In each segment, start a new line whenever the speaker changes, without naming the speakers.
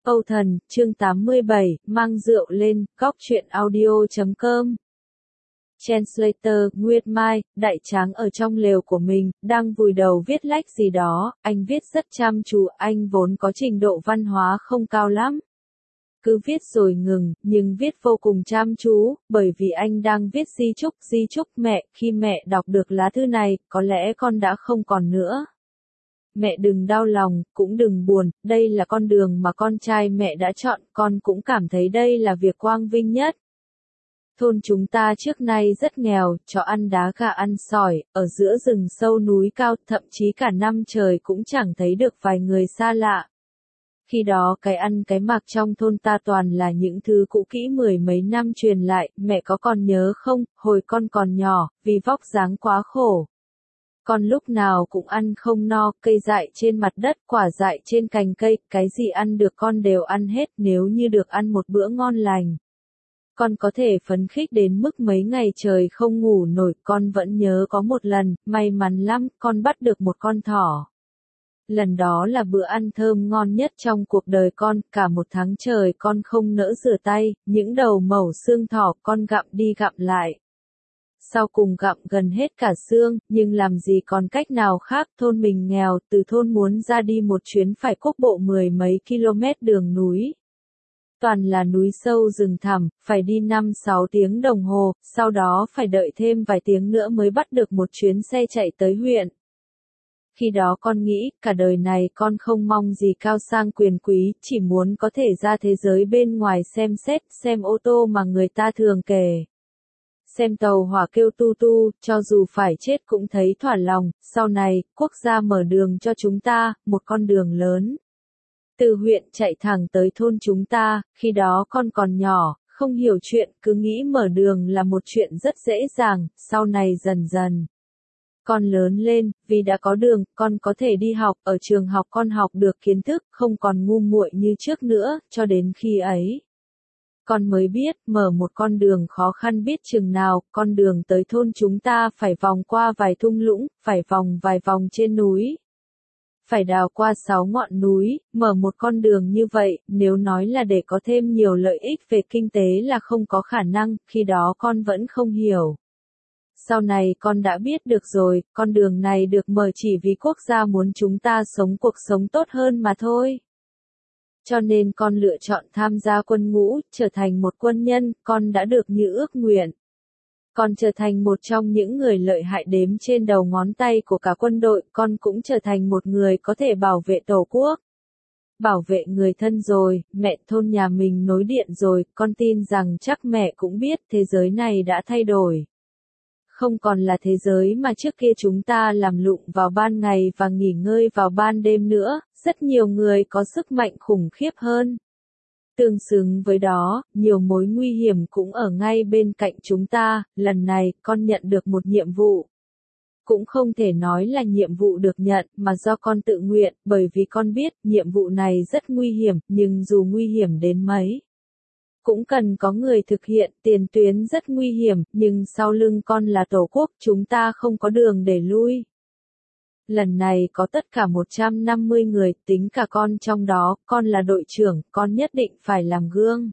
Âu Thần, chương 87, mang rượu lên, góc truyện audio.com. Translator, Nguyệt Mai, đại tráng ở trong lều của mình, đang vùi đầu viết lách gì đó, anh viết rất chăm chú, anh vốn có trình độ văn hóa không cao lắm. Cứ viết rồi ngừng, nhưng viết vô cùng chăm chú, bởi vì anh đang viết di chúc mẹ, khi mẹ đọc được lá thư này, có lẽ con đã không còn nữa. Mẹ đừng đau lòng, cũng đừng buồn, đây là con đường mà con trai mẹ đã chọn, con cũng cảm thấy đây là việc quang vinh nhất. Thôn chúng ta trước nay rất nghèo, chó ăn đá gà ăn sỏi, ở giữa rừng sâu núi cao, thậm chí cả năm trời cũng chẳng thấy được vài người xa lạ. Khi đó cái ăn cái mặc trong thôn ta toàn là những thứ cũ kỹ mười mấy năm truyền lại, mẹ có còn nhớ không, hồi con còn nhỏ, vì vóc dáng quá khổ. Con lúc nào cũng ăn không no, cây dại trên mặt đất, quả dại trên cành cây, cái gì ăn được con đều ăn hết nếu như được ăn một bữa ngon lành. Con có thể phấn khích đến mức mấy ngày trời không ngủ nổi, con vẫn nhớ có một lần, may mắn lắm, con bắt được một con thỏ. Lần đó là bữa ăn thơm ngon nhất trong cuộc đời con, cả một tháng trời con không nỡ rửa tay, những đầu mẩu xương thỏ con gặm đi gặm lại. Sau cùng gặm gần hết cả xương, nhưng làm gì còn cách nào khác, thôn mình nghèo, từ thôn muốn ra đi một chuyến phải cuốc bộ mười mấy km đường núi. Toàn là núi sâu rừng thẳm, phải đi 5-6 tiếng đồng hồ, sau đó phải đợi thêm vài tiếng nữa mới bắt được một chuyến xe chạy tới huyện. Khi đó con nghĩ, cả đời này con không mong gì cao sang quyền quý, chỉ muốn có thể ra thế giới bên ngoài xem xét, xem ô tô mà người ta thường kể. Xem tàu hỏa kêu tu tu, cho dù phải chết cũng thấy thỏa lòng, sau này, quốc gia mở đường cho chúng ta, một con đường lớn. Từ huyện chạy thẳng tới thôn chúng ta, khi đó con còn nhỏ, không hiểu chuyện, cứ nghĩ mở đường là một chuyện rất dễ dàng, sau này dần dần. Con lớn lên, vì đã có đường, con có thể đi học, ở trường học con học được kiến thức, không còn ngu muội như trước nữa, cho đến khi ấy. Con mới biết, mở một con đường khó khăn biết chừng nào, con đường tới thôn chúng ta phải vòng qua vài thung lũng, phải vòng vài vòng trên núi. Phải đào qua 6 ngọn núi, mở một con đường như vậy, nếu nói là để có thêm nhiều lợi ích về kinh tế là không có khả năng, khi đó con vẫn không hiểu. Sau này con đã biết được rồi, con đường này được mở chỉ vì quốc gia muốn chúng ta sống cuộc sống tốt hơn mà thôi. Cho nên con lựa chọn tham gia quân ngũ, trở thành một quân nhân, con đã được như ước nguyện. Con trở thành một trong những người lợi hại đếm trên đầu ngón tay của cả quân đội, con cũng trở thành một người có thể bảo vệ tổ quốc. Bảo vệ người thân rồi, mẹ thôn nhà mình nối điện rồi, con tin rằng chắc mẹ cũng biết thế giới này đã thay đổi. Không còn là thế giới mà trước kia chúng ta làm lụng vào ban ngày và nghỉ ngơi vào ban đêm nữa, rất nhiều người có sức mạnh khủng khiếp hơn. Tương xứng với đó, nhiều mối nguy hiểm cũng ở ngay bên cạnh chúng ta, lần này con nhận được một nhiệm vụ. Cũng không thể nói là nhiệm vụ được nhận mà do con tự nguyện, bởi vì con biết nhiệm vụ này rất nguy hiểm, nhưng dù nguy hiểm đến mấy, cũng cần có người thực hiện, tiền tuyến rất nguy hiểm, nhưng sau lưng con là tổ quốc, chúng ta không có đường để lui. Lần này có tất cả 150 người, tính cả con trong đó, con là đội trưởng, con nhất định phải làm gương.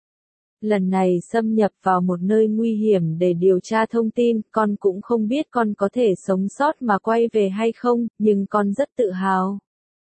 Lần này xâm nhập vào một nơi nguy hiểm để điều tra thông tin, con cũng không biết con có thể sống sót mà quay về hay không, nhưng con rất tự hào.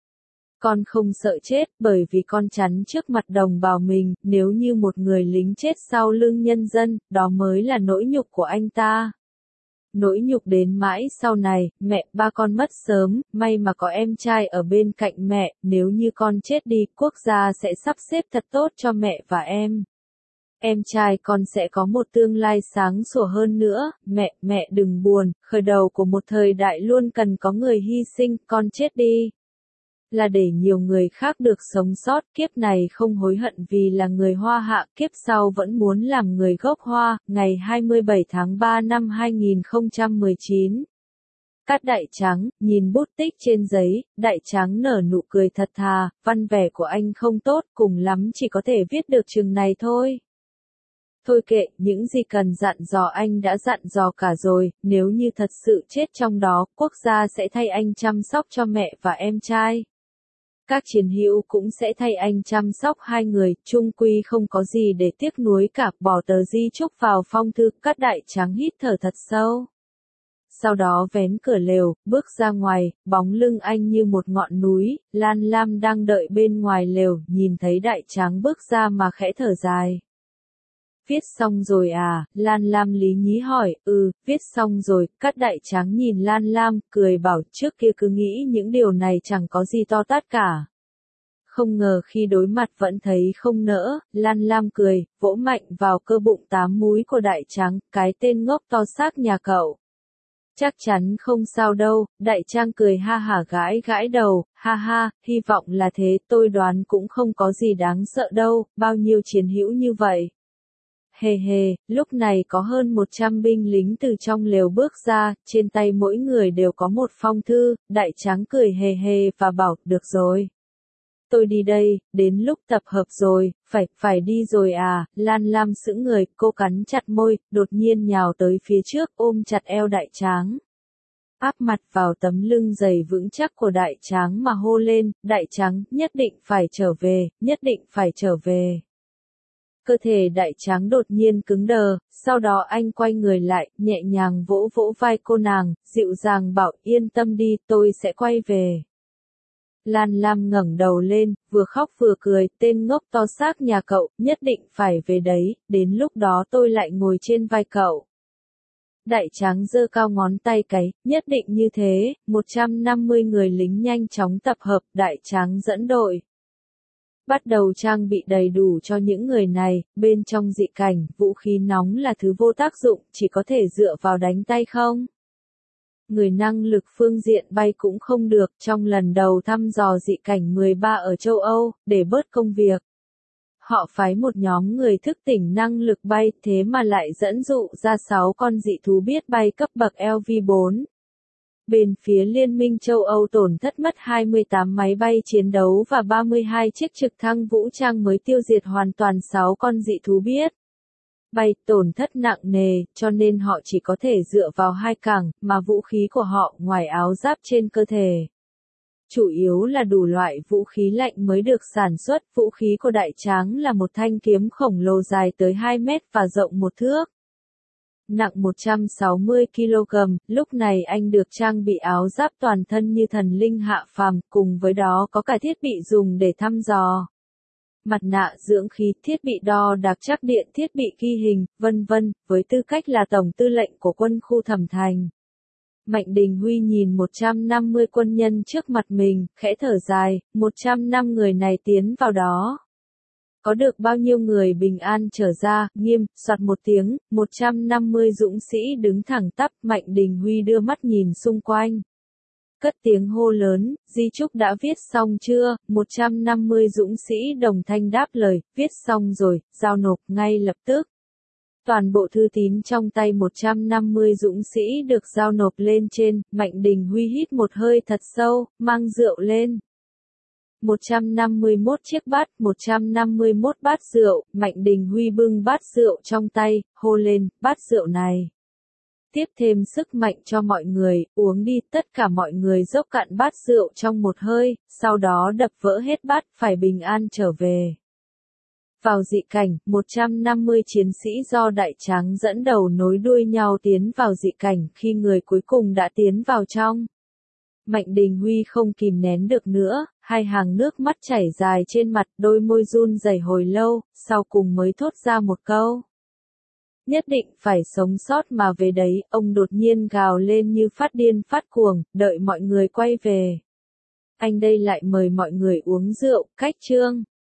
Con không sợ chết, bởi vì con chắn trước mặt đồng bào mình, nếu như một người lính chết sau lưng nhân dân, đó mới là nỗi nhục của anh ta. Nỗi nhục đến mãi sau này, mẹ ba con mất sớm, may mà có em trai ở bên cạnh mẹ, nếu như con chết đi, quốc gia sẽ sắp xếp thật tốt cho mẹ và em. Em trai con sẽ có một tương lai sáng sủa hơn nữa, mẹ đừng buồn, khởi đầu của một thời đại luôn cần có người hy sinh, con chết đi. Là để nhiều người khác được sống sót, kiếp này không hối hận vì là người Hoa Hạ, kiếp sau vẫn muốn làm người gốc Hoa, ngày 27 tháng 3 năm 2019. Cát Đại Tráng, nhìn bút tích trên giấy, Đại Tráng nở nụ cười thật thà, văn vẻ của anh không tốt, cùng lắm chỉ có thể viết được chừng này thôi. Thôi kệ, những gì cần dặn dò anh đã dặn dò cả rồi, nếu như thật sự chết trong đó, quốc gia sẽ thay anh chăm sóc cho mẹ và em trai. Các chiến hữu cũng sẽ thay anh chăm sóc hai người, chung quy không có gì để tiếc nuối cả, bỏ tờ di chúc vào phong thư, Cát Đại Tráng hít thở thật sâu. Sau đó vén cửa lều, bước ra ngoài, bóng lưng anh như một ngọn núi, Lan Lam đang đợi bên ngoài lều, nhìn thấy Đại Tráng bước ra mà khẽ thở dài. Viết xong rồi à, Lan Lam lý nhí hỏi, viết xong rồi, Cát Đại Tráng nhìn Lan Lam, cười bảo trước kia cứ nghĩ những điều này chẳng có gì to tát cả. Không ngờ khi đối mặt vẫn thấy không nỡ, Lan Lam cười, vỗ mạnh vào cơ bụng 8 múi của Đại Tráng, cái tên ngốc to xác nhà cậu. Chắc chắn không sao đâu, Đại Tráng cười ha hả gãi gãi đầu, ha ha, hy vọng là thế, tôi đoán cũng không có gì đáng sợ đâu, bao nhiêu chiến hữu như vậy. Hề hề, lúc này có hơn 100 binh lính từ trong lều bước ra, trên tay mỗi người đều có một phong thư, Đại Tráng cười hề hề và bảo, được rồi. Tôi đi đây, đến lúc tập hợp rồi, phải đi rồi à, Lan Lam sững người, cô cắn chặt môi, đột nhiên nhào tới phía trước ôm chặt eo Đại Tráng. Áp mặt vào tấm lưng dày vững chắc của Đại Tráng mà hô lên, Đại Tráng, nhất định phải trở về, nhất định phải trở về. Cơ thể Đại Tráng đột nhiên cứng đờ, sau đó anh quay người lại, nhẹ nhàng vỗ vỗ vai cô nàng, dịu dàng bảo yên tâm đi, tôi sẽ quay về. Lan Lam ngẩng đầu lên, vừa khóc vừa cười, tên ngốc to xác nhà cậu, nhất định phải về đấy, đến lúc đó tôi lại ngồi trên vai cậu. Đại Tráng giơ cao ngón tay cái, nhất định như thế, 150 người lính nhanh chóng tập hợp, Đại Tráng dẫn đội. Bắt đầu trang bị đầy đủ cho những người này, bên trong dị cảnh, vũ khí nóng là thứ vô tác dụng, chỉ có thể dựa vào đánh tay không. Người năng lực phương diện bay cũng không được, trong lần đầu thăm dò dị cảnh 13 ở châu Âu, để bớt công việc. Họ phái một nhóm người thức tỉnh năng lực bay, thế mà lại dẫn dụ ra 6 con dị thú biết bay cấp bậc LV4. Bên phía Liên minh châu Âu tổn thất mất 28 máy bay chiến đấu và 32 chiếc trực thăng vũ trang mới tiêu diệt hoàn toàn 6 con dị thú biết bay, tổn thất nặng nề, cho nên họ chỉ có thể dựa vào 2 cảng, mà vũ khí của họ ngoài áo giáp trên cơ thể. Chủ yếu là đủ loại vũ khí lạnh mới được sản xuất, vũ khí của Đại Tráng là một thanh kiếm khổng lồ dài tới 2 mét và rộng 1 thước. Nặng 160 kg, lúc này anh được trang bị áo giáp toàn thân như thần linh hạ phàm, cùng với đó có cả thiết bị dùng để thăm dò. Mặt nạ dưỡng khí, thiết bị đo đạc trắc điện, thiết bị ghi hình, vân vân, với tư cách là tổng tư lệnh của quân khu Thẩm Thành. Mạnh Đình Huy nhìn 150 quân nhân trước mặt mình, khẽ thở dài, 100 năm người này tiến vào đó. Có được bao nhiêu người bình an trở ra, nghiêm, soạt một tiếng, 150 dũng sĩ đứng thẳng tắp, Mạnh Đình Huy đưa mắt nhìn xung quanh. Cất tiếng hô lớn, di chúc đã viết xong chưa, 150 dũng sĩ đồng thanh đáp lời, viết xong rồi, giao nộp ngay lập tức. Toàn bộ thư tín trong tay 150 dũng sĩ được giao nộp lên trên, Mạnh Đình Huy hít một hơi thật sâu, mang rượu lên. 151 chiếc bát, 151 bát rượu, Mạnh Đình Huy bưng bát rượu trong tay, hô lên, bát rượu này. Tiếp thêm sức mạnh cho mọi người, uống đi, tất cả mọi người dốc cạn bát rượu trong một hơi, sau đó đập vỡ hết bát, phải bình an trở về. Vào dị cảnh, 150 chiến sĩ do Đại Tráng dẫn đầu nối đuôi nhau tiến vào dị cảnh, khi người cuối cùng đã tiến vào trong. Mạnh Đình Huy không kìm nén được nữa, hai hàng nước mắt chảy dài trên mặt, đôi môi run rẩy hồi lâu, sau cùng mới thốt ra một câu. Nhất định phải sống sót mà về đấy, ông đột nhiên gào lên như phát điên phát cuồng, đợi mọi người quay về. Anh đây lại mời mọi người uống rượu, cách chương.